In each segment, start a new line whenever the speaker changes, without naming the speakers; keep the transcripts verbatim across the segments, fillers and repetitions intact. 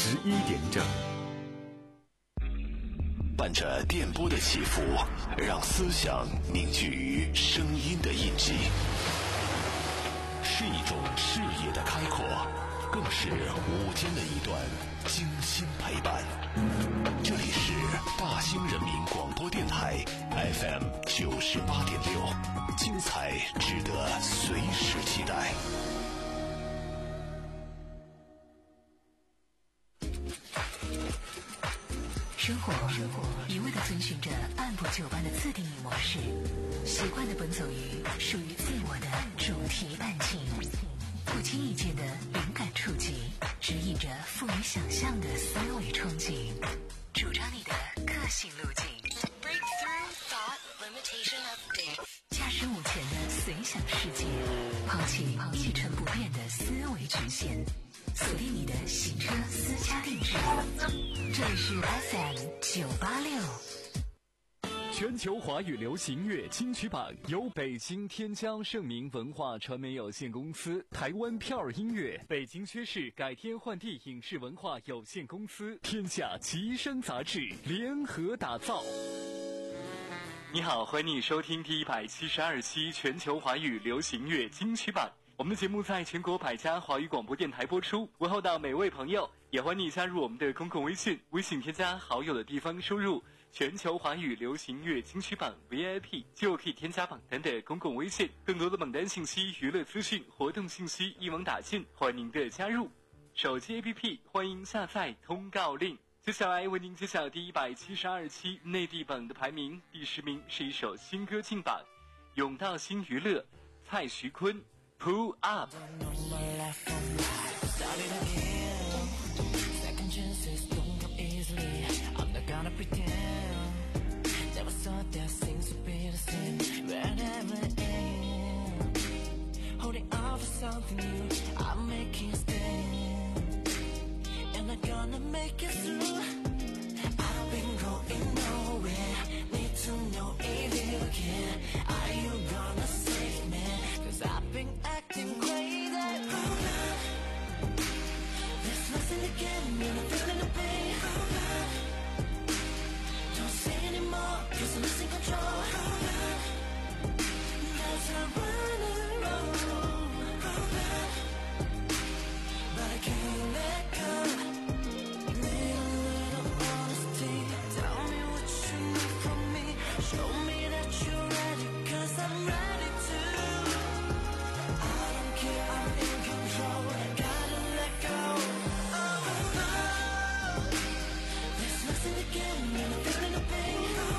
十一点整。
伴着电波的起伏，让思想凝聚于声音的印记，是一种视野的开阔，更是午间的一段精心陪伴。这里是大兴人民广播电台 F M 九十八点六，精彩值得随时期待。
生活一味地遵循着按部就班的自定义模式，习惯地奔走于属于自我的主题伴情，不经意间的灵感触及，指引着富于想象的思维憧憬，主张你的个性路径。Breakthrough Thought Limitation Update， 驾驶午前的随想世界，抛弃一成不变的思维局限，锁定你的行车私家定制。这里是 F M 九八六。
全球华语流行乐金曲榜由北京天骄盛名文化传媒有限公司、台湾票儿音乐、北京薛氏改天换地影视文化有限公司、天下奇声杂志联合打造。你好，欢迎你收听第一百七十二期全球华语流行乐金曲榜。我们的节目在全国百家华语广播电台播出，问候到每位朋友，也欢迎你加入我们的公共微信，微信添加好友的地方输入全球华语流行乐金曲榜 V I P 就可以添加榜单的公共微信，更多的榜单信息、娱乐资讯、活动信息一网打尽，欢迎您的加入。手机 A P P 欢迎下载通告令。接下来为您揭晓第一百七十二期内地榜的排名，第十名是一首新歌进榜，永道新娱乐，蔡徐坤 Pull Up。
Gonna pretend never thought that things would be the same wherever I am, holding on for something new. I'm making a stand, and I'm gonna make it through. I've been going nowhere, need to know if you can. Are you gonna save me? Cause I've been acting crazy. Hold on, there's nothing to get me, I'm feeling the pain. Cause I'm losing control. Hold on, cause I'm running low. Hold on, but I can't let go. Need a little honesty. Tell me what you need from me. Show me that you're ready, cause I'm ready to. I don't care, I'm in control. Gotta let go. Oh, oh. There's nothing to get me, I'm feeling the pain.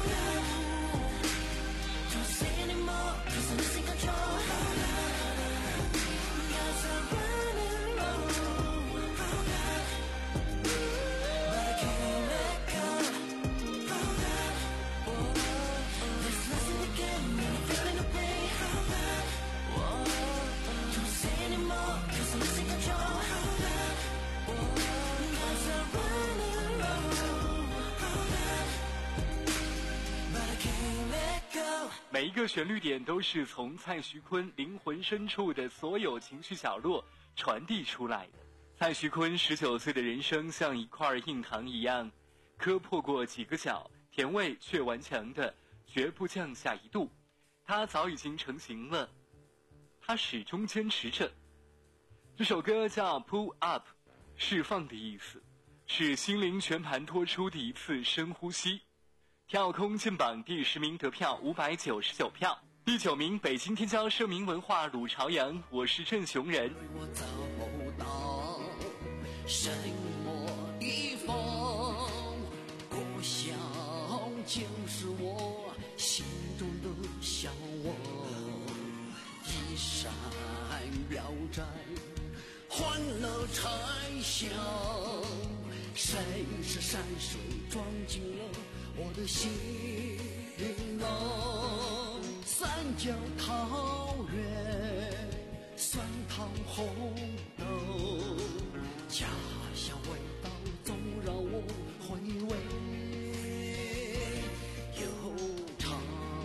Cause I'm losing control. Hold on, cause I'm running low. Hold on, but I can't let go. Hold on, oh, there's nothing to get me, I'm feeling the pain. Hold on, oh, don't say anymore, cause I'm losing control. Hold on, oh, cause I'm running low. Hold on, but I can't let go.
每一个旋律点都是从蔡徐坤灵魂深处的所有情绪角落传递出来的。蔡徐坤十九岁的人生像一块硬糖一样，磕破过几个角，甜味却顽强的绝不降下一度。他早已经成型了，他始终坚持着。这首歌叫 Pull Up， 释放的意思，是心灵全盘托出的一次深呼吸。跳空进榜第十名得票五百九十九票，第九名北京天骄盛名文化鲁朝阳，我是郑雄人。
我找到什么地方，故乡就是我心中的向往，一闪标盏欢乐拆响，谁是山水装进了我的心啊，三角桃源酸汤红豆，家乡味道总让我回味悠长。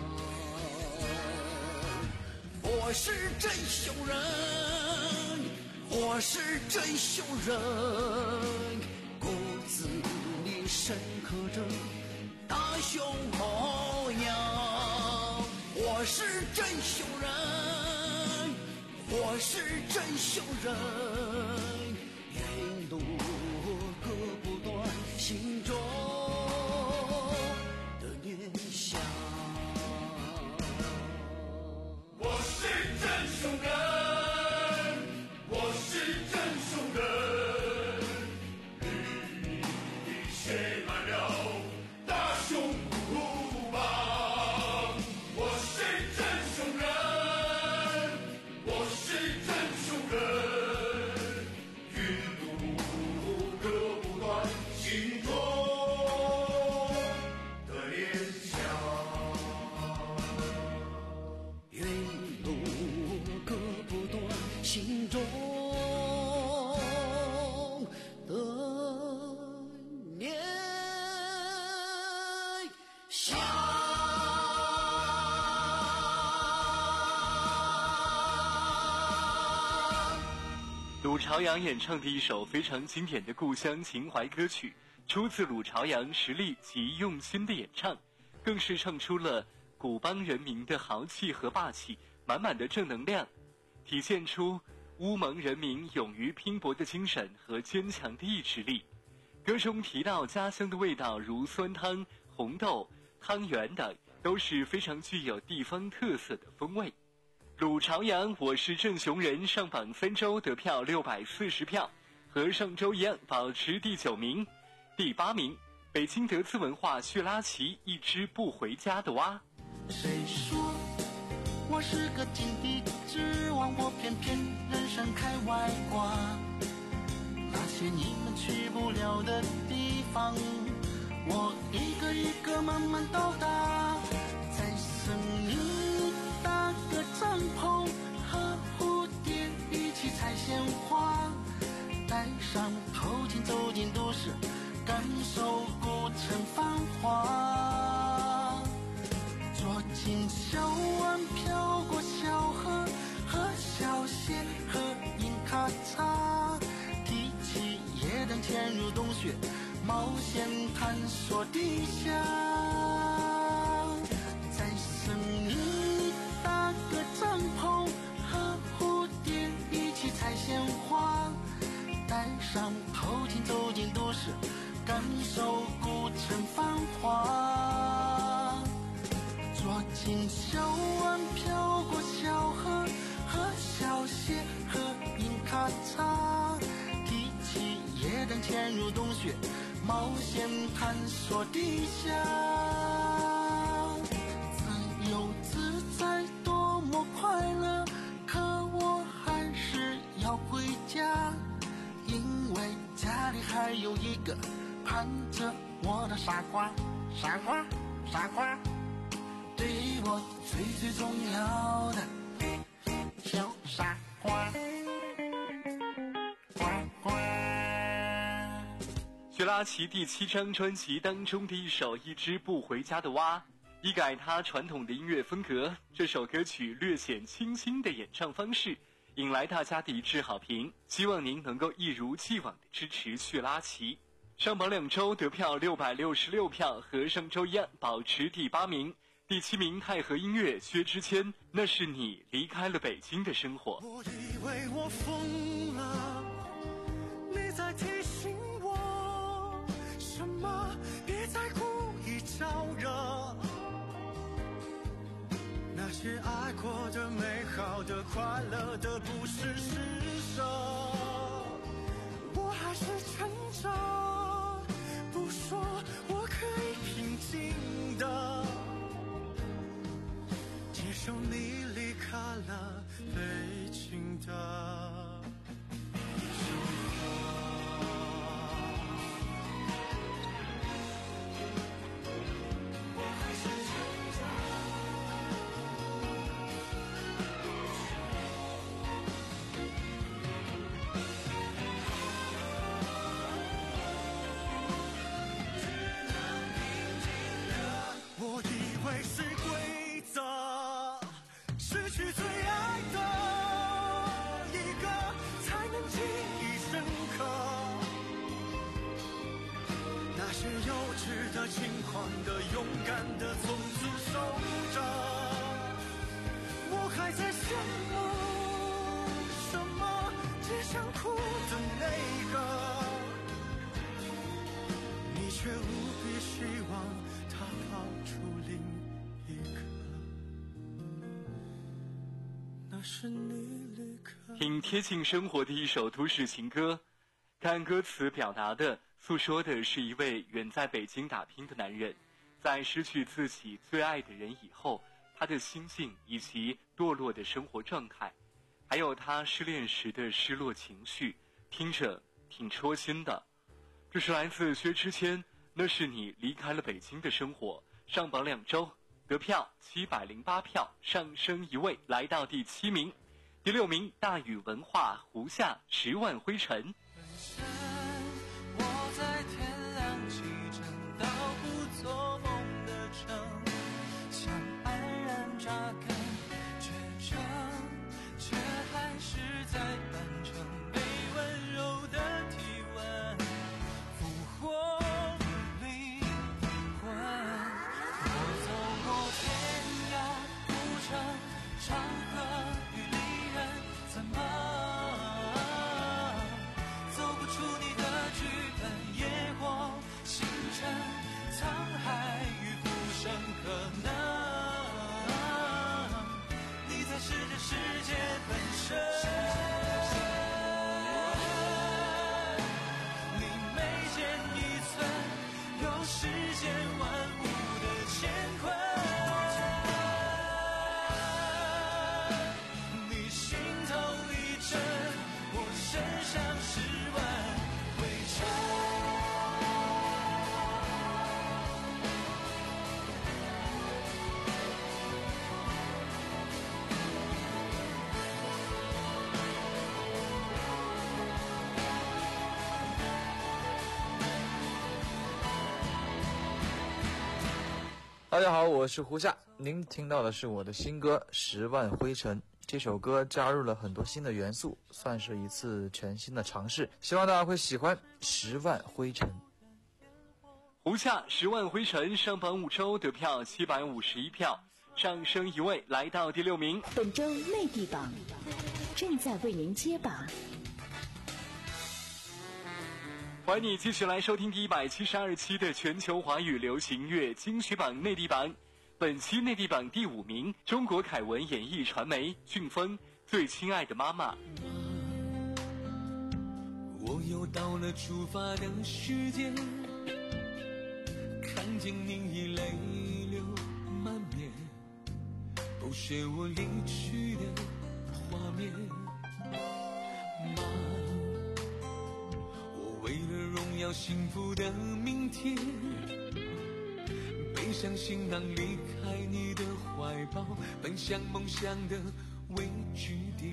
我是真雄人，我是真雄人，故深刻着大熊样。我是真熊人，我是真熊人，云路割不断心中的念想。
我是真熊人，我是真熊人，雨里写满了大熊鼓棒。我是真熊人，我是真熊人，云路割不断心中的念想。
云路割不断心中的念想。
鲁朝阳演唱的一首非常经典的故乡情怀歌曲，出自鲁朝阳实力及用心的演唱，更是唱出了古邦人民的豪气和霸气，满满的正能量，体现出乌蒙人民勇于拼搏的精神和坚强的意志力。歌中提到家乡的味道，如酸汤、红豆、汤圆等，都是非常具有地方特色的风味。鲁朝阳我是正雄人上榜三周得票六百四十票，和上周一样保持第九名。第八名，北京德资文化叙拉奇一只不回家的蛙。
谁说我是个井底之蛙，我偏偏人生开外挂。那些你们去不了的地方，我一个一个慢慢到达。在森林搭个帐篷，和蝴蝶一起采鲜花，戴上头巾走进都市，感受古城繁华。坐进小湾飘过小河，喝小蟹喝饮咖茶，提起夜灯潜入洞穴，冒险探索地下。在森林里搭个帐篷，和蝴蝶一起采鲜花，戴上头巾走进都市，感受古城繁华。坐进小湾飘过小河，喝小蟹喝饮咖茶，提起夜灯潜入洞穴，冒险探索地下。自由自在多么快乐，可我还是要回家，因为家里还有一个盼着我的傻瓜。傻瓜傻瓜，对我最最重要的小傻瓜。呱呱。
叙拉奇第七张专辑当中的一首《一只不回家的蛙》，一改他传统的音乐风格，这首歌曲略显清新的演唱方式，引来大家的一致好评。希望您能够一如既往的支持叙拉奇。上榜两周得票六百六十六票，和上周一样保持第八名。第七名，太和音乐薛之谦，那是你离开了北京的生活。
我以为我疯了，你在提醒我什么，别再故意招惹。那些爱过的、美好的、快乐的，不是施舍，我还是撑着，不说我可以平静的接受你离开了北京的生活。
些幼稚的、轻狂的、勇敢的，从此守着。我还在羡慕什么？只想哭的那个，你却无比希望他跑出另一个。那是你离开。
挺贴近生活的一首都市情歌，看歌词表达的诉说的是一位远在北京打拼的男人，在失去自己最爱的人以后，他的心境以及堕落的生活状态，还有他失恋时的失落情绪，听着挺戳心的。这是来自薛之谦，那是你离开了北京的生活，上榜两周，得票七百零八票，上升一位来到第七名。第六名大宇文化胡夏十万灰尘。
我在天亮起正到不做梦的城，想安然扎根却成，却还是在扮成被温柔的体温，俘获灵魂。我走过天涯古城，长河与离人，怎么走不出你的剧本？野火星辰，沧海与浮生，可能你才是这世界本身。你眉间一寸，有世间万物的乾坤。你心头一震，我身上十万灰尘。
大家好，我是胡夏，您听到的是我的新歌《十万灰尘》。这首歌加入了很多新的元素，算是一次全新的尝试，希望大家会喜欢《十万灰尘》。
胡夏十万灰尘上榜五周，得票七百五十一票，上升一位来到第六名。
本周内地榜正在为您揭榜。
欢迎你继续来收听第一百七十二期的全球华语流行乐金曲榜内地榜。本期内地榜第五名，中国凯文演艺传媒飓风最亲爱的妈妈。
我又到了出发的时间，看见你已泪流满面，不是我离去的画面。妈，我为了荣耀幸福的明天，背上行囊离开你的怀抱，奔向梦想的未知点。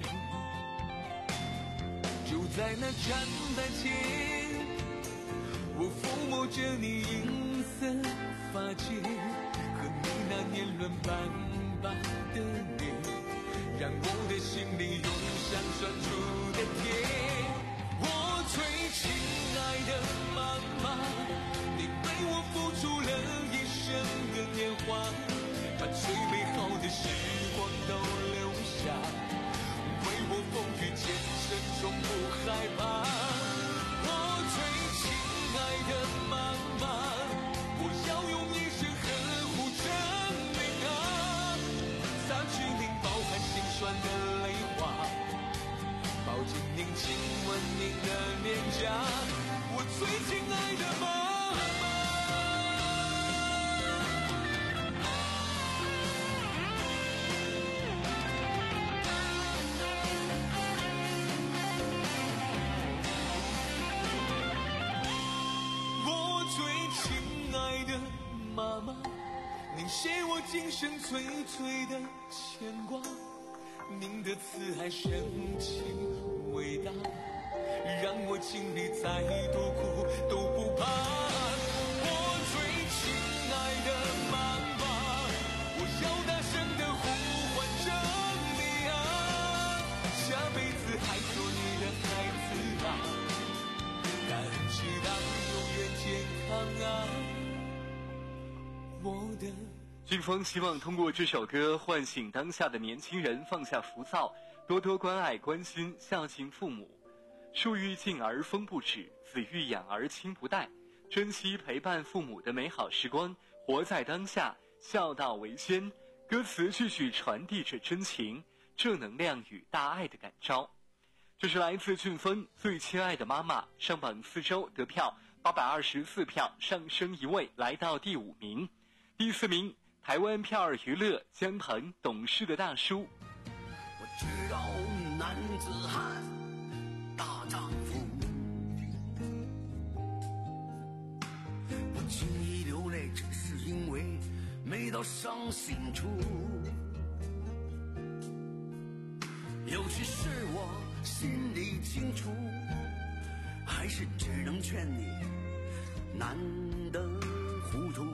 就在那站台前，我抚摸着你银色发间，和你那年轮斑斑的脸，让我的心里涌上酸楚的甜。我最亲爱的妈妈，你为我付出了一生的年华，把最美好的时光都留下，为我风雨兼程从不害怕。我最亲爱的妈妈，我要用一生呵护着您啊，撒去您饱含心酸的泪花，抱紧您亲吻您的脸颊，我最亲爱的妈妈。妈妈，您是我今生最最的牵挂，您的慈爱深情伟大，让我经历再多苦都不怕。我最亲爱的妈妈，我要大声的呼唤着你啊，下辈子还做你的孩子啊，感激他永远健康啊，我的
俊峰希望通过这首歌唤醒当下的年轻人，放下浮躁，多多关爱关心孝敬父母。树欲静而风不止，子欲养而亲不待，珍惜陪伴父母的美好时光，活在当下，孝道为先。歌词句句传递着真情、正能量与大爱的感召。这是来自俊峰最亲爱的妈妈，上榜四周得票八百二十四票，上升一位来到第五名。第四名台湾票儿娱乐姜鹏懂事的大叔。
我知道男子汉大丈夫，不轻易流泪只是因为没到伤心处，有些事我心里清楚，还是只能劝你难得糊涂。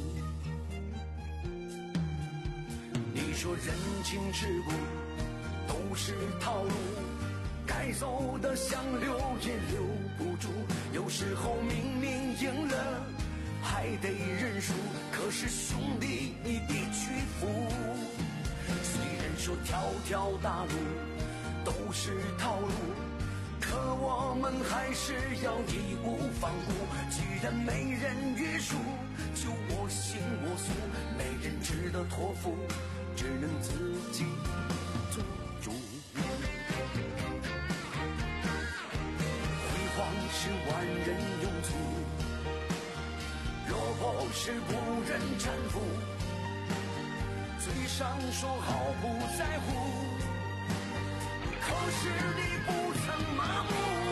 你说人情世故都是套路，该走的想留也留不住，有时候明明赢了还得认输，可是兄弟你得屈服。虽然说条条大路都是套路，可我们还是要义无反顾。既然没人约束，就我行我素，没人值得托付，只能自己做主。辉煌是万人拥簇，落魄是无人搀扶。嘴上说好不在乎，可是你不曾麻木。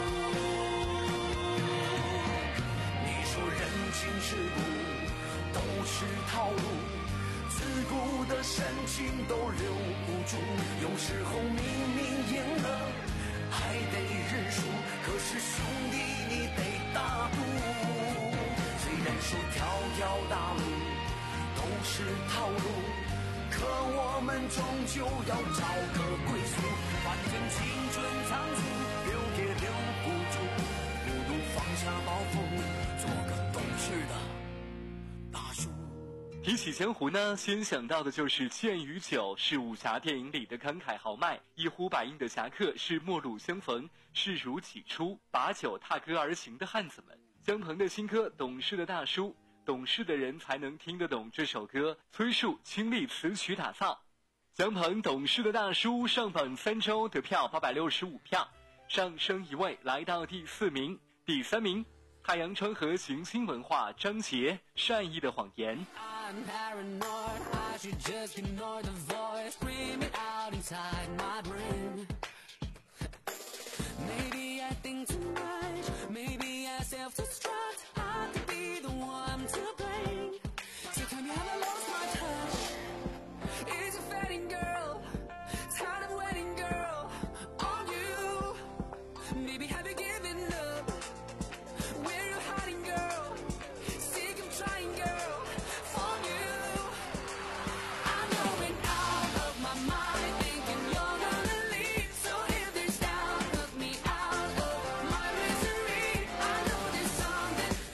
你说人情世故都是套路，自古的深情都留不住，有时候明明赢了还得认输，可是兄弟你得大度。虽然说条条大路都是套路，可我们终究要找个归宿。反正青春仓促，留也留不住，不如放下包袱，做个懂事的大叔。
提起江湖呢，先想到的就是剑与酒，是武侠电影里的慷慨豪迈；一呼百应的侠客，是陌路相逢，视如己出，把酒踏歌而行的汉子们。姜鹏的新歌《懂事的大叔》，懂事的人才能听得懂这首歌，崔树倾力词曲打造。姜鹏《懂事的大叔》上榜三周得票八百六十五票，上升一位来到第四名。第三名太阳川河行星文化张杰善意的谎言。
I'm paranoid, I should just ignore the voice screaming out inside my brain. Maybe I think too much, maybe I self-destruct, I could be the one to blame. So tell me have I lost my touch? Is it fading, girl? Tired of waiting, girl, on you. Maybe have you given up? Where you hiding, girl? Sick of trying, girl, for you. I'm going out of my mind, thinking you're gonna leave. So if there's doubt, look me out of my misery. I know there's something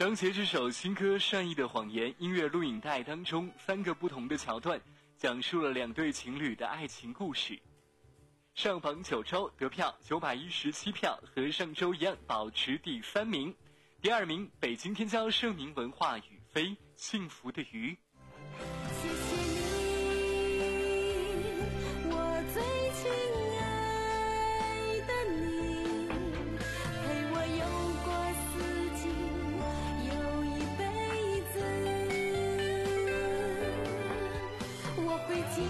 张杰这首新歌《善意的谎言》音乐录影带当中，三个不同的桥段讲述了两对情侣的爱情故事。上榜九周得票九百一十七票，和上周一样保持第三名。第二名，北京天骄盛名文化雨飞《幸福的鱼》。
谢谢你，我最亲爱的你，陪我游过四季，有一辈子，我会记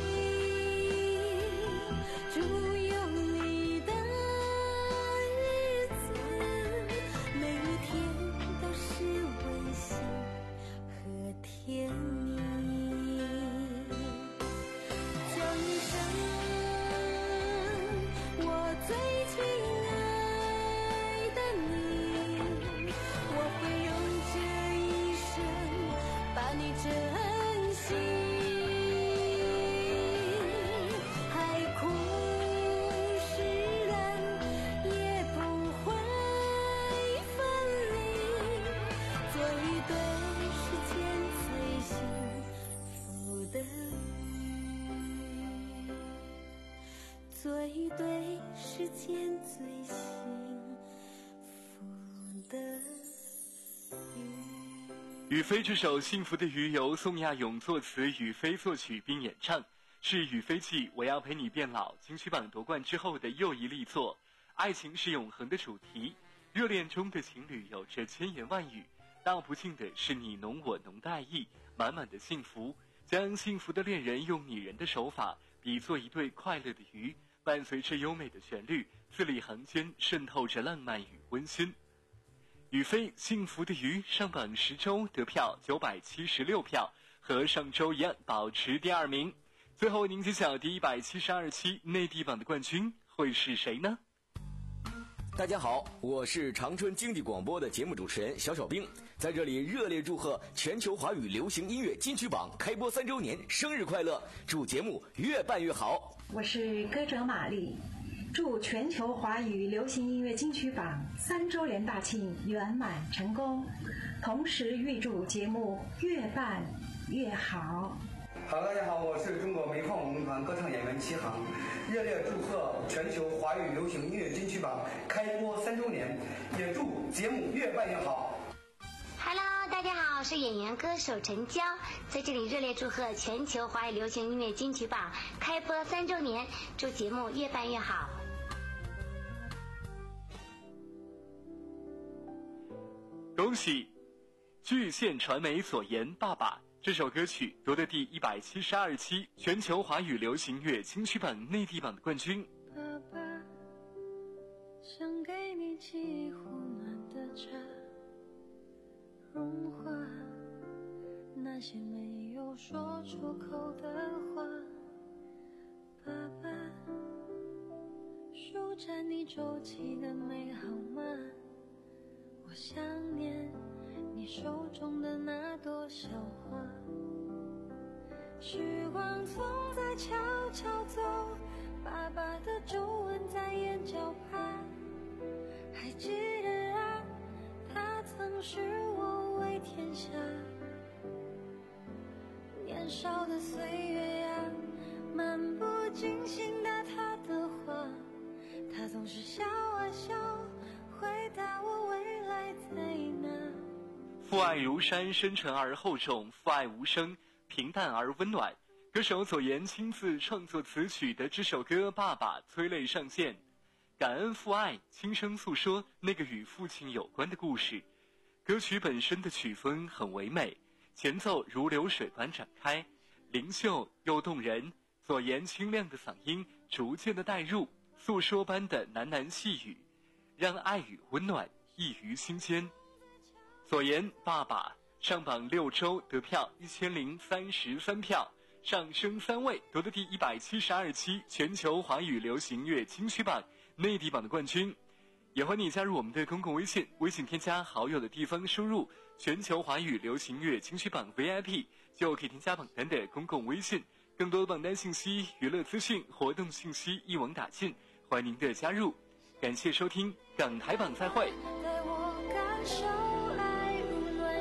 住有你的日子，每一天都是温馨和甜蜜。这一生，我最亲爱的你，我会用这一生把你珍惜。海枯石烂也不会分离，做一对世间最幸福的鱼，做一对世间最幸福的鱼。
雨飞这首《幸福的鱼》由宋亚勇作词，雨飞作曲并演唱，是雨飞继《我要陪你变老》金曲榜夺冠之后的又一力作。爱情是永恒的主题，热恋中的情侣有着千言万语，道不尽的是你侬我侬的爱意，满满的幸福。将幸福的恋人用拟人的手法比作一对快乐的鱼，伴随着优美的旋律，字里行间渗透着浪漫与温馨。雨飞《幸福的鱼》上榜十周得票九百七十六票，和上周一样保持第二名。最后您揭晓第一百七十二期内地榜的冠军会是谁呢？
大家好，我是长春经济广播的节目主持人小小兵，在这里热烈祝贺全球华语流行音乐金曲榜开播三周年生日快乐，祝节目越办越好。
我是歌者玛丽，祝全球华语流行音乐金曲榜三周年大庆圆满成功，同时预祝节目越办越好。
好，大家好，我是中国煤矿文工团歌唱演员齐航，热烈祝贺全球华语流行音乐金曲榜开播三周年，也祝节目越办越好。
Hello， 大家好，我是演员歌手陈娇，在这里热烈祝贺全球华语流行音乐金曲榜开播三周年，祝节目越办越好。
恭喜巨献传媒所言爸爸这首歌曲夺得第一百七十二期全球华语流行乐金曲榜内地榜的冠军。
爸爸，想给你沏一壶暖的茶，融化那些没有说出口的话。爸爸，舒展你周期的美好吗？我想念你手中的那朵小花。时光总在悄悄走，爸爸的皱纹在眼角爬。还记得啊，他曾是我为天下。年少的岁月呀，漫不经心答他的话，他总是笑啊笑，回答我未来在哪。
父爱如山，深沉而厚重；父爱无声，平淡而温暖。歌手左岩亲自创作词曲的这首歌《爸爸》催泪上线，感恩父爱，轻声诉说那个与父亲有关的故事。歌曲本身的曲风很唯美，前奏如流水般展开，灵秀又动人。左岩清亮的嗓音逐渐的带入，诉说般的喃喃细语，让爱与温暖溢于心间。左岩爸爸上榜六周得票一千零三十三票，上升三位，夺得第一百七十二期全球华语流行乐金曲榜内地榜的冠军。也欢迎你加入我们的公共微信，微信添加好友的地方输入全球华语流行乐金曲榜 V I P 就可以添加榜单的公共微信，更多榜单信息、娱乐资讯、活动信息一网打尽，欢迎您的加入。感谢收听港台榜，再会。
带我感受爱如暖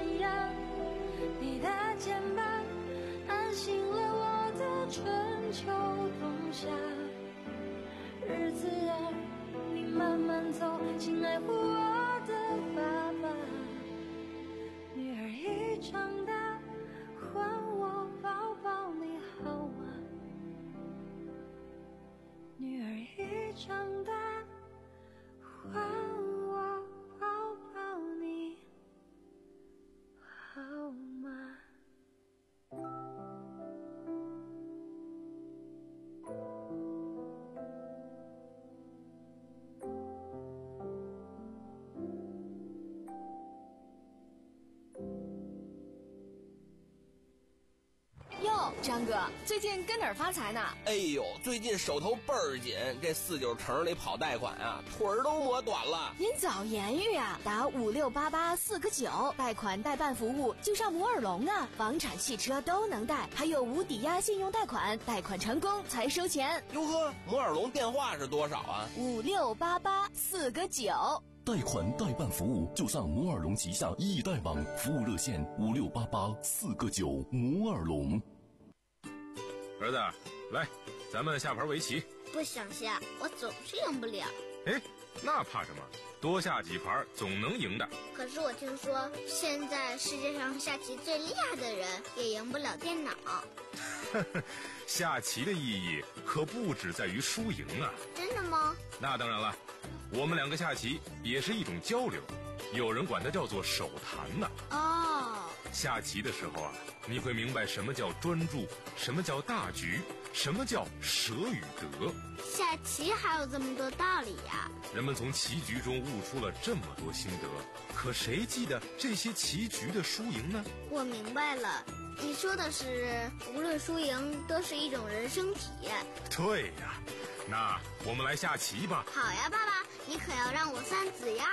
哟，张哥，最近跟哪儿发财呢？
哎呦，最近手头倍儿紧，这四九城里跑贷款啊，腿儿都磨短了。
您早言语啊，打五六八八四个九，贷款代办服务就上摩尔龙啊，房产、汽车都能贷，还有无抵押信用贷款，贷款成功才收钱。
哟呵，摩尔龙电话是多少啊？
五六八八四个九。
贷款代办服务就上摩尔龙旗下易贷网服务热线五六八八四个九摩尔龙。
儿子，来，咱们下盘围棋。
不想下，我总是赢不了。
哎，那怕什么？多下几盘总能赢的。
可是我听说，现在世界上下棋最厉害的人也赢不了电脑。
下棋的意义可不只在于输赢啊！
真的吗？
那当然了，我们两个下棋也是一种交流，有人管它叫做手谈呢。
哦，
下棋的时候啊，你会明白什么叫专注，什么叫大局，什么叫舍与得。
下棋还有这么多道理呀！
人们从棋局中悟出了这么多心得，可谁记得这些棋局的输赢呢？
我明白了，你说的是无论输赢都是一种人生体验。
对呀，那我们来下棋吧。
好呀，爸爸，你可要让我三子呀。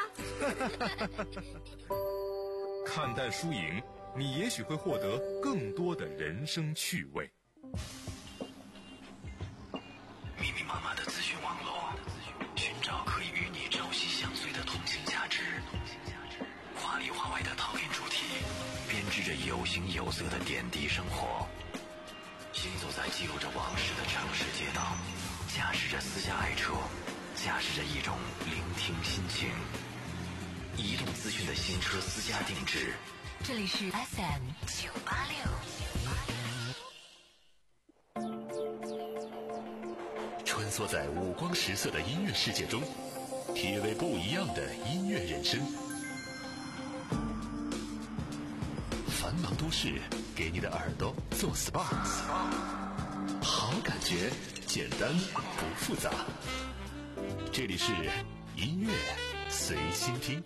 看淡输赢，你也许会获得更多的人生趣味。
密密麻麻的资讯网络，寻找可以与你朝夕相随的同性价值，华里华外的讨厌主题，编织着有形有色的点滴生活。行走在记录着往事的城市街道，驾驶着私家爱车，驾驶着一种聆听心情。移动资讯的新车私家定制，
这里是 F M 九八六。
穿梭在五光十色的音乐世界中，体味不一样的音乐人生。繁忙都市给你的耳朵做 S P A， 好感觉，简单不复杂。这里是音乐随心听。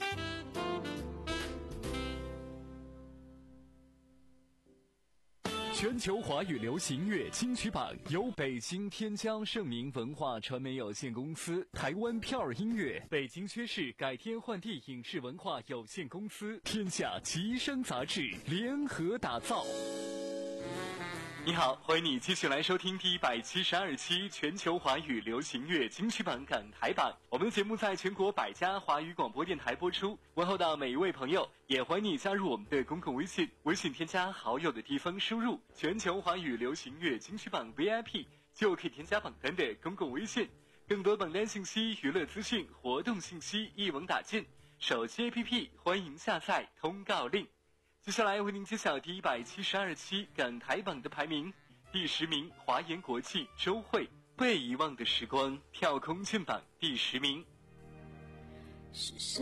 全球华语流行乐金曲榜由北京天江盛明文化传媒有限公司、台湾票儿音乐、北京薛氏改天换地影视文化有限公司、天下吉声杂志联合打造。你好，欢迎你继续来收听第一百七十二期全球华语流行乐金曲榜港台榜。我们的节目在全国百家华语广播电台播出。问候到每一位朋友，也欢迎你加入我们的公共微信，微信添加好友的地方输入全球华语流行乐金曲榜 V I P， 就可以添加榜单的公共微信。更多榜单信息、娱乐资讯、活动信息一网打尽。手机 A P P 欢迎下载通告令。接下来为您揭晓第一百七十二期港台榜的排名。第十名，华研国际周蕙《被遗忘的时光》跳空券榜第十名。
是谁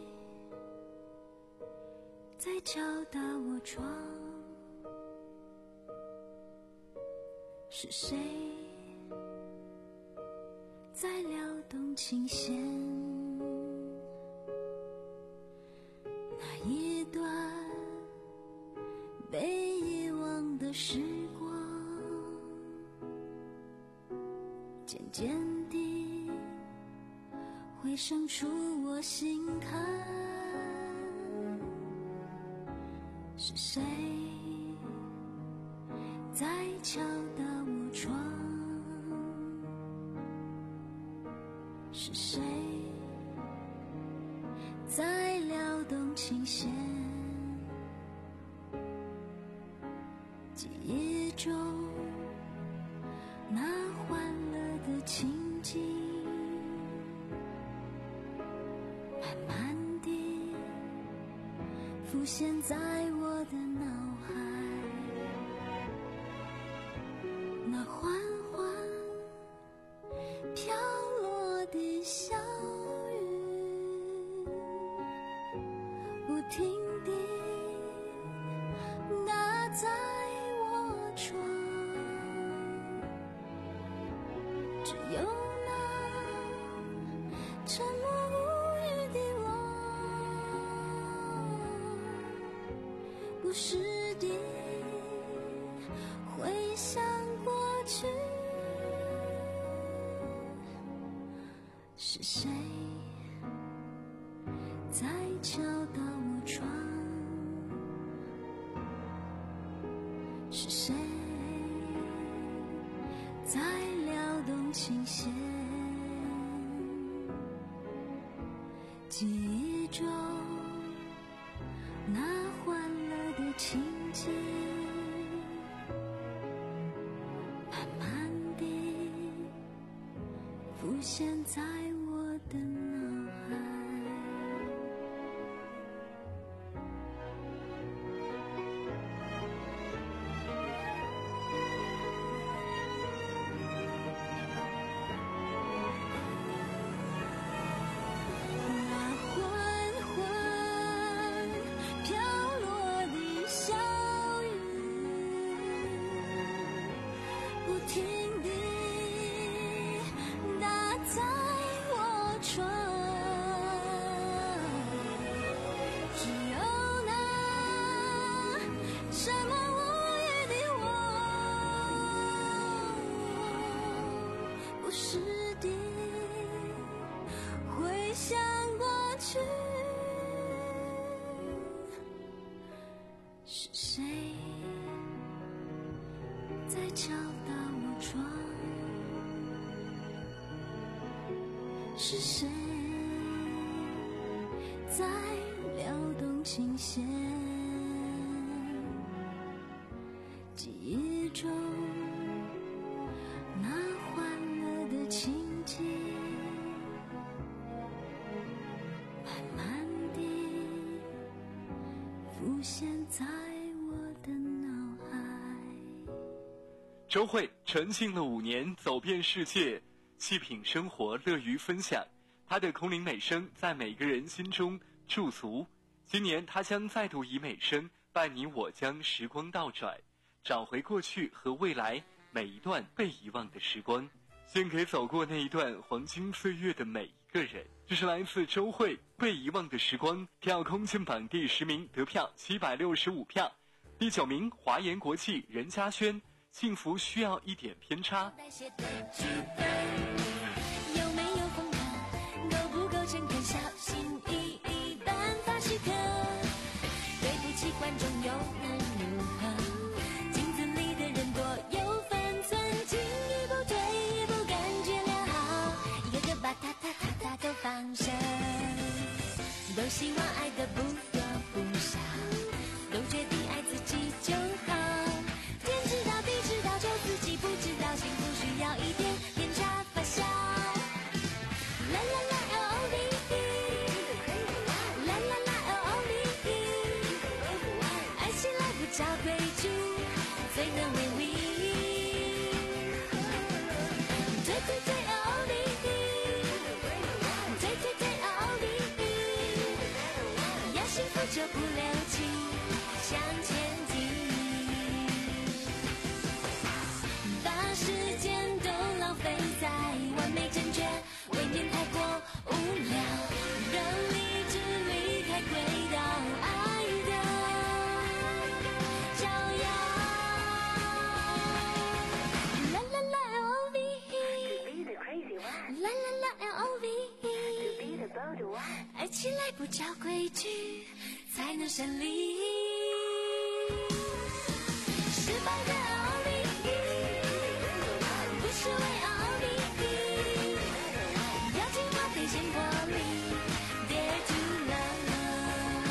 在敲打我窗？是谁在撩动琴弦？那一段被遗忘的时光，渐渐地回生出我心坎。是谁在敲打我窗？是谁在撩动琴弦？记忆中那欢乐的情景，慢慢地浮现在我的脑海。那缓缓飘落的小雨，不停地打在我窗，只有那沉默无语的我，不时地回是谁在敲打我窗？是谁在撩动琴弦？记忆中那欢乐的情景，慢慢地浮现在我的脑海。是谁在敲打我窗？是谁在撩动琴弦？记忆中那欢乐的情景，慢慢地浮现在我的脑海。
周蕙沉浸了五年，走遍世界，细品生活，乐于分享。她的空灵美声在每个人心中驻足。今年她将再度以美声伴你我将时光倒转，找回过去和未来每一段被遗忘的时光，献给走过那一段黄金岁月的每一个人。这是来自周蕙《被遗忘的时光》，票空间榜第十名，得票七百六十五票。第九名华研国际任嘉轩，幸福需要一点偏差。
有没有风格都不够诚恳，小心翼翼颁发许可，对不起观众又能如何？镜子里的人多有分寸，进一步退一步感觉良好，一个个把他他他他都放生，都希望爱的不多不少，都决定爱自己就好。天知道地知道，就自己不知道，幸福需要一点偏差发酵。啦啦啦 L O V E， 啦啦啦 L O V E， 爱起来不找规矩，最能 win win。对对对 L O V E， 对对对 L O V E， 要幸福就不留情，向前进。把时间都浪费在完美正确，未免太过无聊，让理智离开轨道，爱的招摇。啦啦啦 L O V E， 啦啦啦 L O V E， 爱起来不找规矩，才能胜利。失败的 L O V E， 不是为 L O V E， 要进化得先破例 ，Dare to love。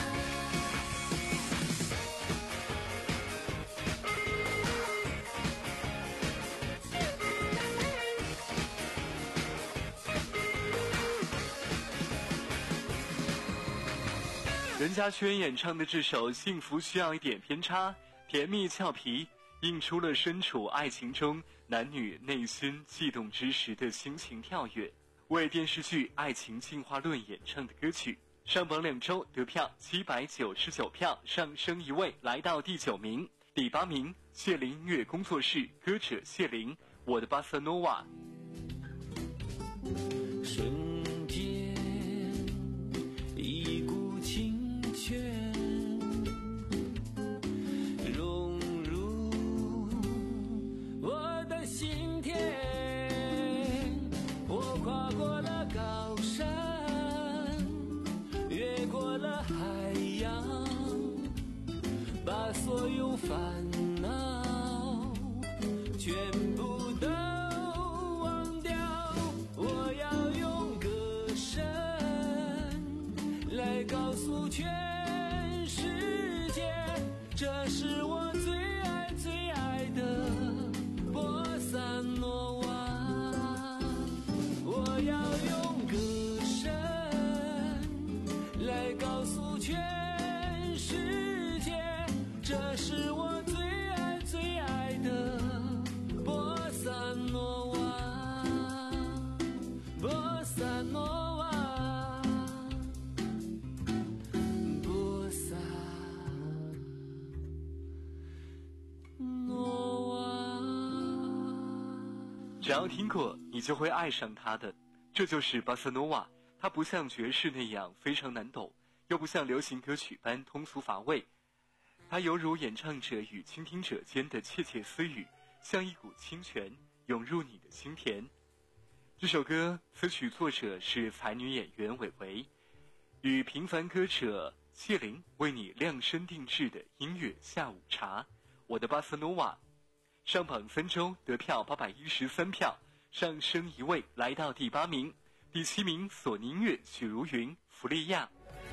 任嘉轩演唱的这首《幸福需要一点偏差》，甜蜜俏皮，映出了身处爱情中男女内心悸动之时的心情跳跃。为电视剧《爱情进化论》演唱的歌曲，上榜两周得票七百九十九票，上升一位来到第九名。第八名谢林音乐工作室歌者谢林，我的巴塞诺瓦。
瞬间一股清泉融入我的心田，我跨过了高
我最爱最爱的波萨诺瓦。我要用歌声来告诉全世界，这是我最爱最爱的波萨诺瓦，波萨诺瓦，波萨诺瓦。
只要听过，你就会爱上它的。这就是巴塞诺瓦，它不像爵士那样非常难懂，又不像流行歌曲般通俗乏味，它犹如演唱者与倾听者间的窃窃私语，像一股清泉涌入你的心田。这首歌词曲作者是才女演员韦唯，与平凡歌者谢玲为你量身定制的音乐下午茶。我的巴塞诺瓦上榜三周，得票八百一十三票，上升一位来到第八名。第七名索尼音乐许茹芸弗利亚。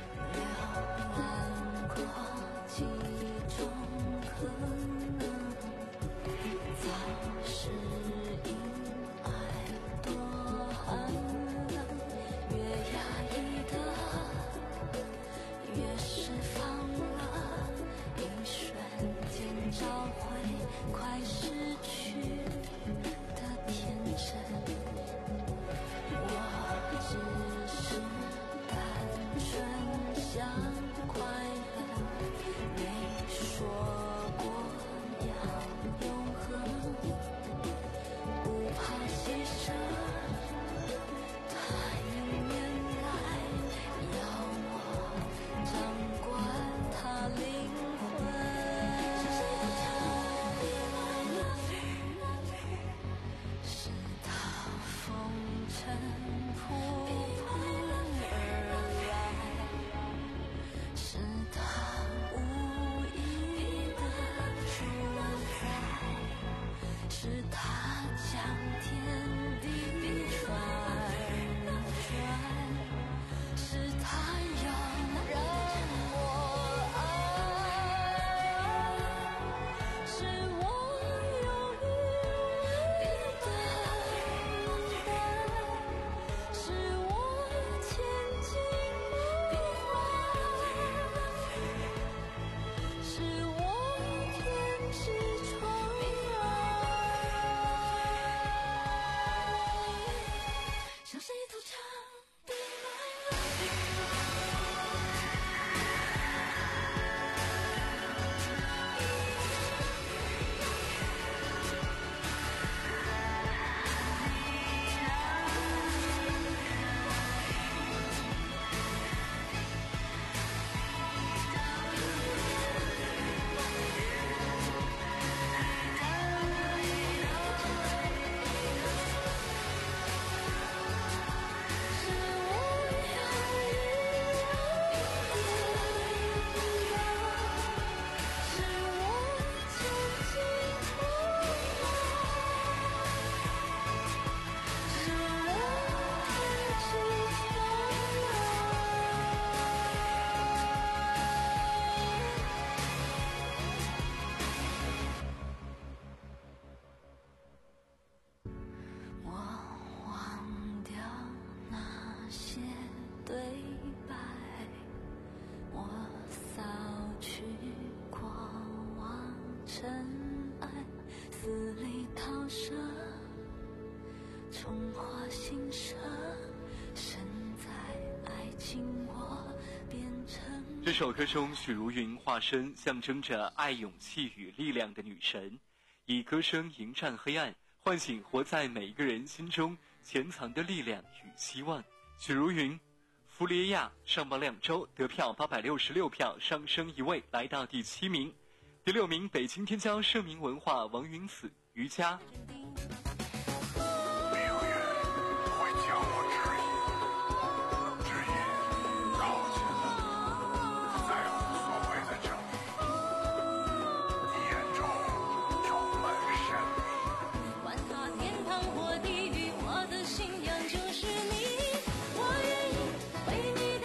这首歌中，许茹芸化身象征着爱、勇气与力量的女神，以歌声迎战黑暗，唤醒活在每一个人心中潜藏的力量与希望。许茹芸弗利亚上榜两周，得票八百六十六票，上升一位来到第七名。第六名，北京天骄盛名文化王云子瑜伽。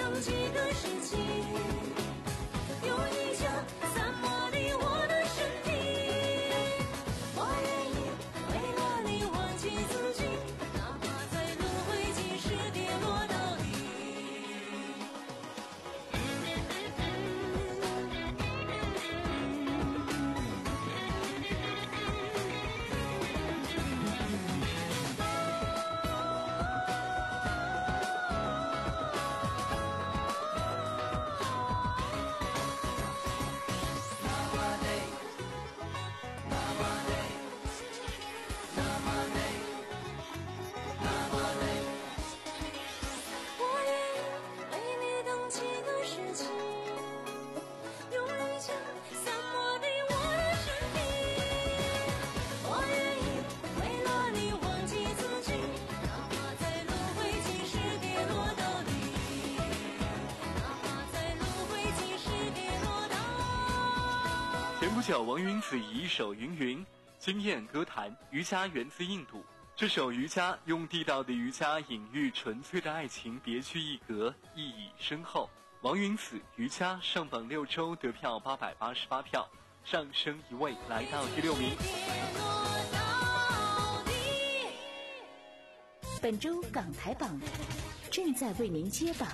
有一家散播的我的身体。
主角王云子以一首《云云》惊艳歌坛。瑜伽源自印度，这首瑜伽用地道的瑜伽隐喻纯粹的爱情，别具一格，意义深厚。王云子瑜伽上榜六周，得票八百八十八票，上升一位来到第六名。
本周港台榜正在为您揭榜。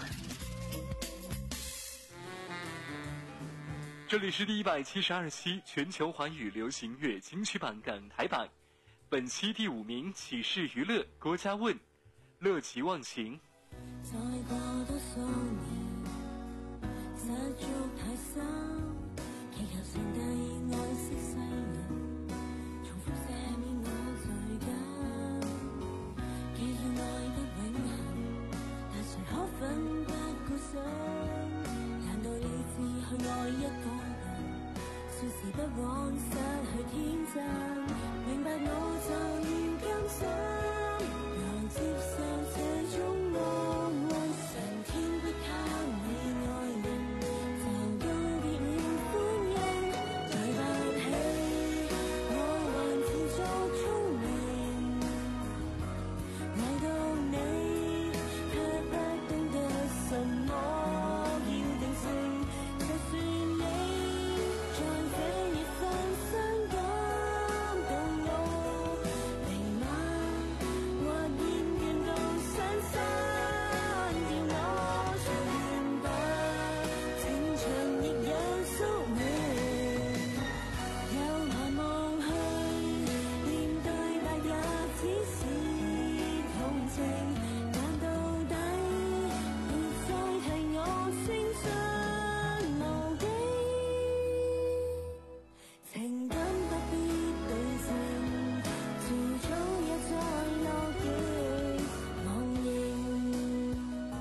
这里是第一百七十二期全球华语流行乐金曲榜港台榜，本期第五名启示娱乐郭嘉问，乐极忘形。
再過多數年，失足太深，祈求上帝愛惜世人，重複赦免我罪根，既要愛得永恆，但誰可奮不顧身？難道理智去愛一個人，說時不枉失去天真，明白我就要甘心，讓接受這種愛愛上天不靠你愛人，就告別了歡欣，對不起，我還自作聰明，愛到你卻不懂得什麼要定性，就算你在這一分傷感動我，明晚或厭倦到傷心，要我全白，情場亦有宿命，又難忘去，面對白也只是同情，但到底別再提我聲信無境，情感不必對稱，遲早也在落極忘形。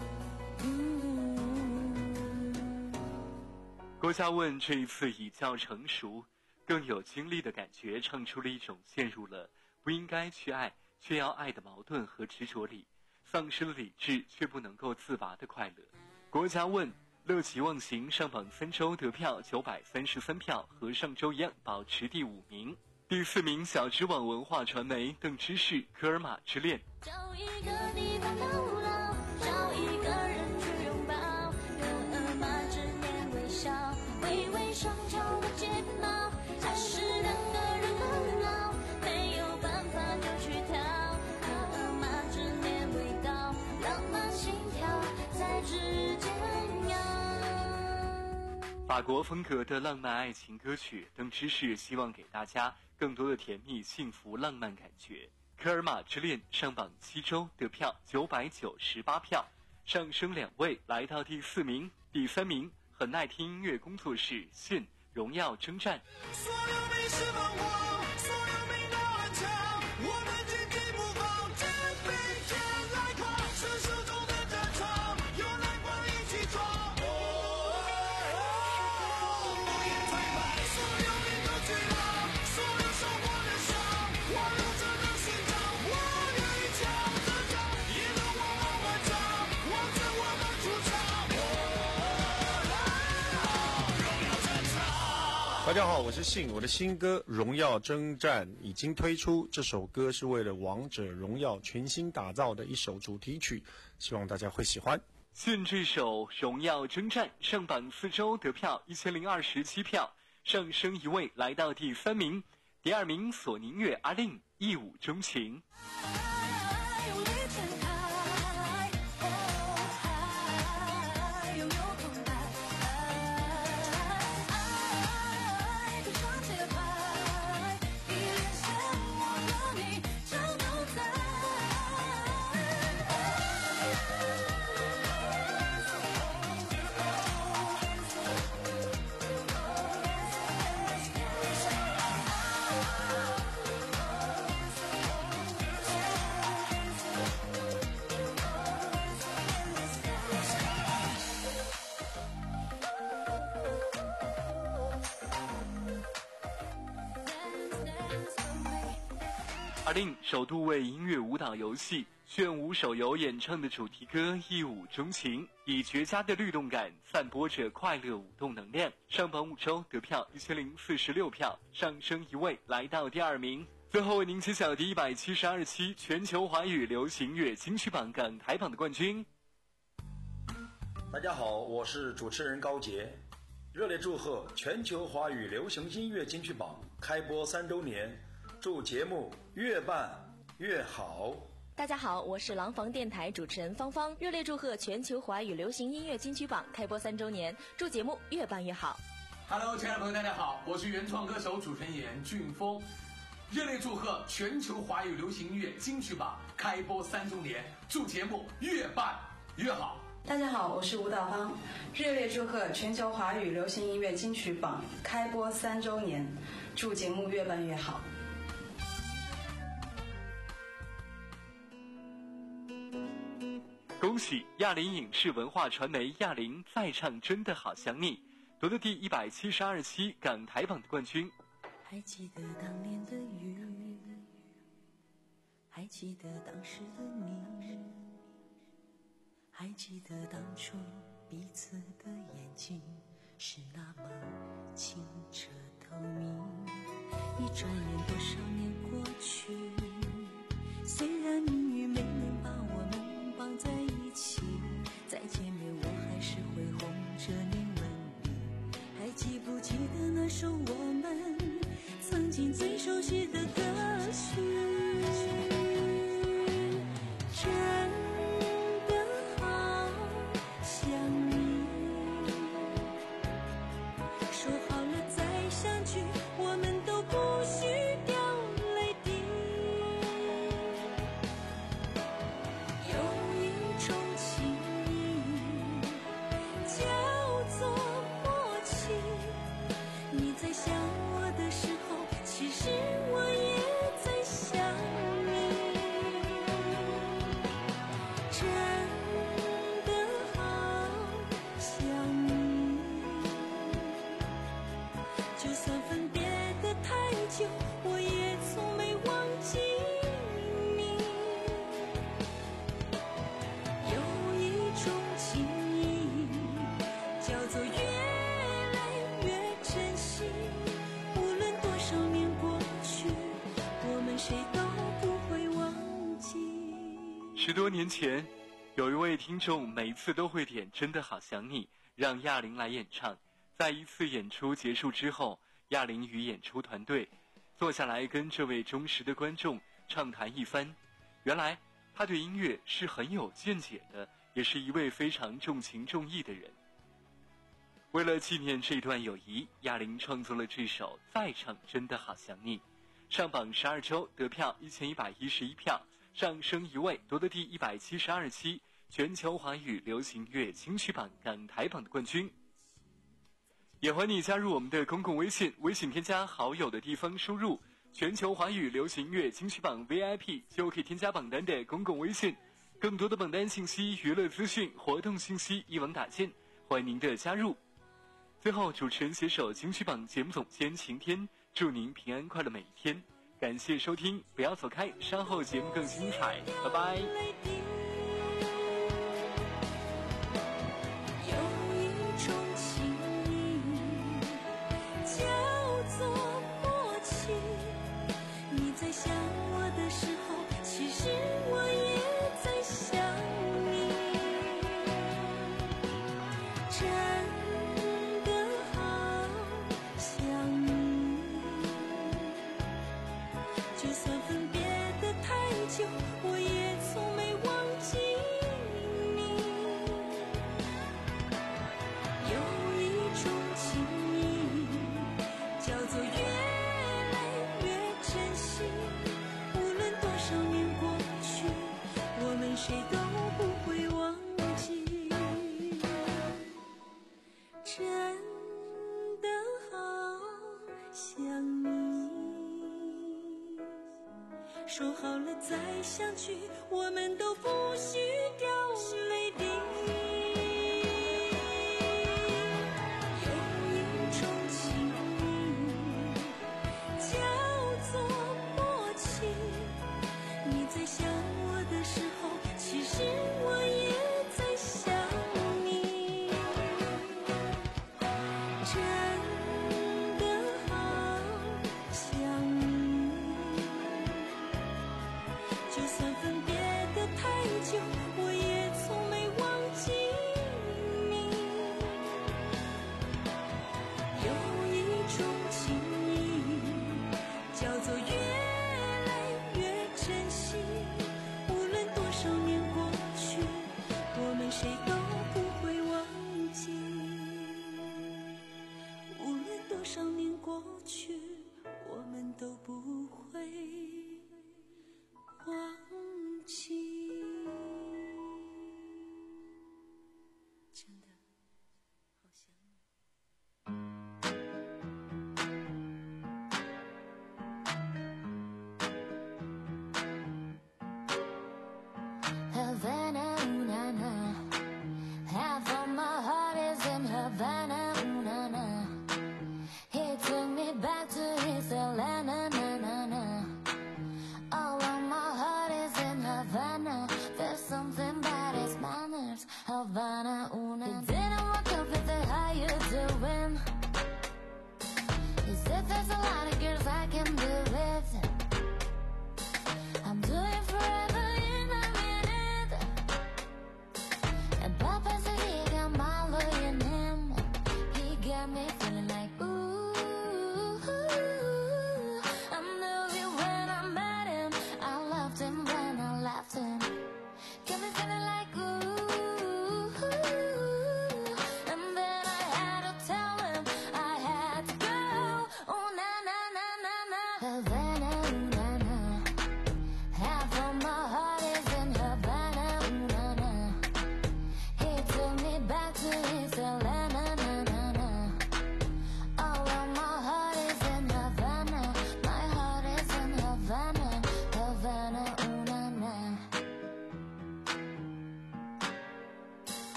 郭嘉问这一次已较成熟，更有经历的感觉，唱出了一种陷入了不应该去爱却要爱的矛盾和执着里，丧失了理智却不能够自拔的快乐。郭嘉问乐极忘形上榜三周，得票九百三十三票，和上周一样保持第五名。第四名小知网文化传媒邓芝士科尔玛之恋。
找一个地方逗留，找一个人去拥抱，科尔玛之恋微笑，微微双脚的睫毛，它是两个人很老，没有办法就去跳，科尔玛之恋味道，浪漫心跳在指尖摇。
法国风格的浪漫爱情歌曲，邓芝士希望给大家更多的甜蜜、幸福、浪漫感觉。科尔玛之恋上榜七周，得票九百九十八票，上升两位来到第四名。第三名很爱听音乐工作室信荣耀征战。
所有迷失彷徨，所有迷到顽强，我们紧紧不放，肩并肩来跨，是手中的战场，有蓝光一起闯。哦不言退败，所有命都去了，所有受过的伤，我留着的勋章，我愿意挑着战，一路我往万丈，望着我们出场。
大家好，我是信，我的新歌《荣耀征战》已经推出。这首歌是为了《王者荣耀》全新打造的一首主题曲，希望大家会喜欢。
信这首《荣耀征战》上榜四周，得票一千零二十七票，上升一位来到第三名。第二名索尼乐阿令一舞钟情。阿令首度为音乐舞蹈游戏炫舞手游演唱的主题歌《一舞钟情》，以绝佳的律动感散播着快乐舞动能量，上榜五周得票一千零四十六票，上升一位来到第二名。最后为您揭晓第一百七十二期全球华语流行乐金曲榜港台榜的冠军。
大家好，我是主持人高杰，热烈祝贺全球华语流行音乐金曲榜开播三周年，祝节目越办越好。
大家好，我是廊坊电台主持人芳芳，热烈祝贺全球华语流行音乐金曲榜开播三周年，祝节目越办越好。
Hello， 亲爱的朋友，大家好，我是原创歌手、主持人演员俊峰，热烈祝贺全球华语流行音乐金曲榜开播三周年，祝节目越办越好。
大家好，我是吴道芳，热烈祝贺全球华语流行音乐金曲榜开播三周年，祝节目越办越好。
恭喜亚林影视文化传媒亚林再唱真的好想你，夺得第一百七十二期港台榜的冠军。
还记得当年的雨，还记得当时的你，还记得当初彼此的眼睛是那么清澈透明。一转眼多少年过去，虽然命运没能把我们绑在一起，再见面我还是会红着脸问你，还记不记得那首我们曾经最熟悉的歌曲？真的好想你，说好了再相聚，我们都不许掉泪滴。有一种情谊叫做默契，你在想我的时候，其实我也在想你。真的好想你，就算分别的太久，我也从没忘记你。有一种情谊叫做越来越珍惜，无论多少年过去，我们谁都不会忘记。
十多年前，有一位听众每次都会点真的好想你，让亚玲来演唱。在一次演出结束之后，亚玲与演出团队坐下来跟这位忠实的观众畅谈一番。原来他对音乐是很有见解的，也是一位非常重情重义的人。为了纪念这段友谊，亚玲创作了这首《再唱真的好想你》，上榜十二周，得票一千一百一十一票，上升一位，夺得第一百七十二期全球华语流行乐金曲榜港台榜的冠军。也欢迎你加入我们的公共微信，微信添加好友的地方输入全球华语流行乐金曲榜 V I P 就可以添加榜单的公共微信，更多的榜单信息、娱乐资讯、活动信息一网打尽，欢迎您的加入。最后，主持人携手金曲榜节目总监晴天，祝您平安快乐每一天。感谢收听，不要走开，稍后节目更精彩，拜拜。
在想我的时候，其实我也在想你。真的好想你，就算分别的太久，我也从没忘记你。有一种情谊叫做越谁都不会忘记。真的好想你，说好了再相聚，我们都不许掉泪滴。有一种情谊叫做默契，你在想我的时候，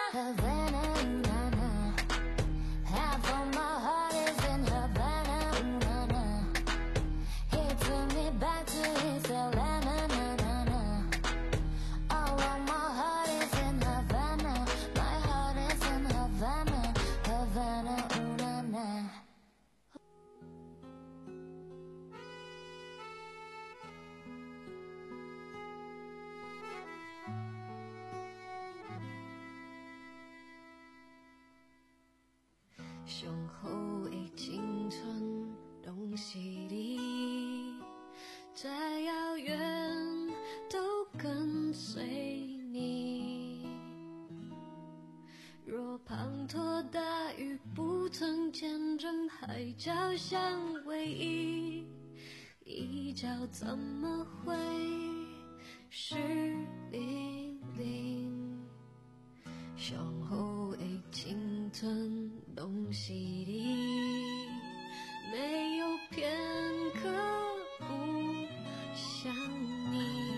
Havana, na na. Half of my heart is in Havana, na na. He took me back to his Havana, na na na. All of my heart is in Havana. My heart is in Havana, Havana, na na.
雄厚的青春拢是你，再遥远都跟随你。若滂沱大雨不曾见证海角相偎依，一角怎么会湿淋淋？雄厚的青春拢是你，没有片刻不想你。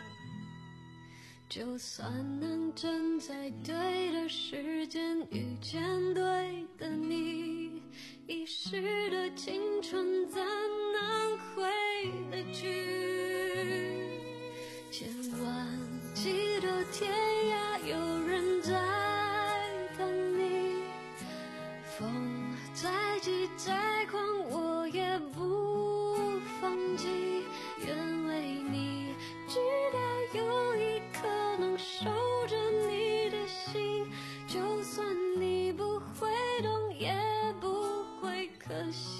就算能站在对的时间遇见对的你，遗失的青春怎能回得去？千万记得天涯有人在等你，风再急再狂我也不放弃，愿为你直到有一刻能守着你的心，就算你不会懂也不会可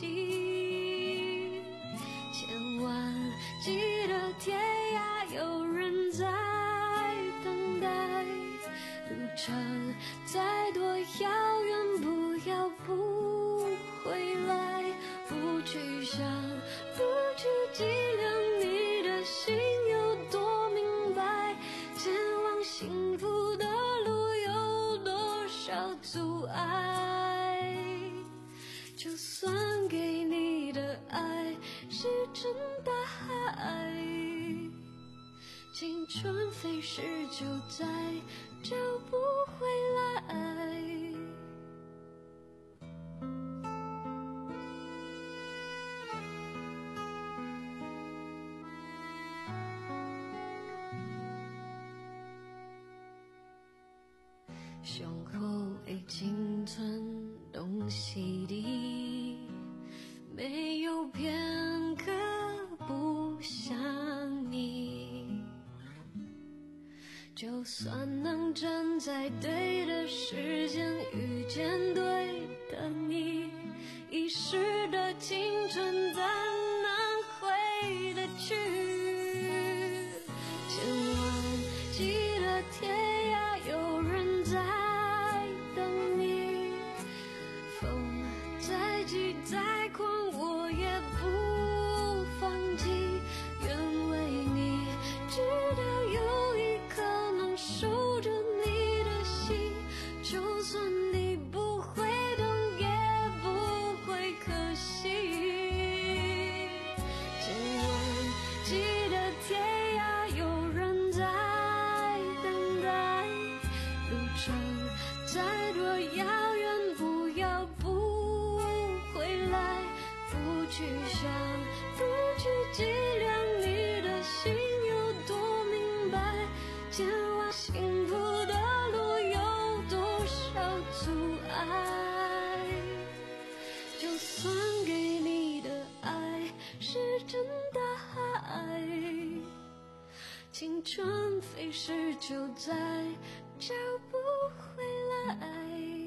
惜。千万记得天涯有人在等待，路程再多遥远不要不回来，不去想不去计量你的心有多明白，前往幸福的路有多少阻碍，就算给你的爱是真大海，青春飞逝就再找不回来。雄厚的青春拢是你，没有片刻不想你。就算能站在对的时间遇见对的你，遗失的青春怎能回得去？千万记得天涯有人在等你，风再急再狂我也不放弃，愿为你直到有一刻能守着你的心，就算你不会懂也不会可惜。千万记得天涯有人在等待，路程再多遥远不要不回来，不去想不去计量你的心有多明白，前往幸福的路有多少阻碍，就算给你的爱是真大海，青春飞逝就再找不回来。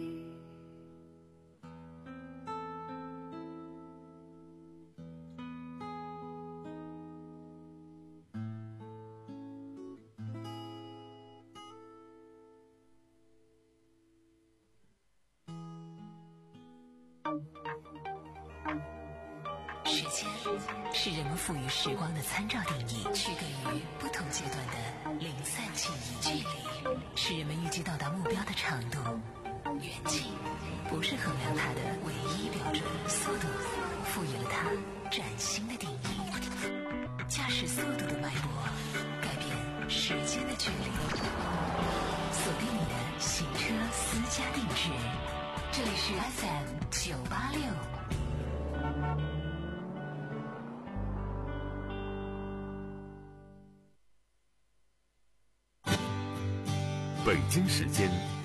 时间是人们赋予时光的参照定义，区隔于不同阶段的零散记忆。距离是人们预计到达目标的长度，远近不是衡量它的唯一标准。速度赋予了它崭新的定义，驾驶速度的脉搏改变时间的距离。锁定你的行车家定制。这里是 F M 九八六。
北京时间